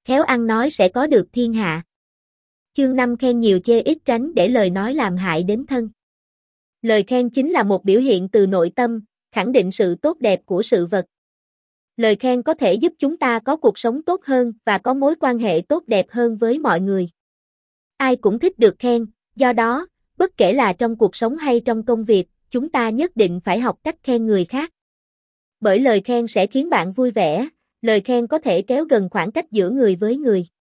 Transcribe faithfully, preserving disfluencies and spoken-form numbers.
khéo ăn nói sẽ có được thiên hạ. Chương năm khen nhiều chê ít tránh để lời nói làm hại đến thân. Lời khen chính là một biểu hiện từ nội tâm, khẳng định sự tốt đẹp của sự vật. Lời khen có thể giúp chúng ta có cuộc sống tốt hơn và có mối quan hệ tốt đẹp hơn với mọi người. Ai cũng thích được khen, do đó, bất kể là trong cuộc sống hay trong công việc, chúng ta nhất định phải học cách khen người khác. Bởi lời khen sẽ khiến bạn vui vẻ, lời khen có thể kéo gần khoảng cách giữa người với người.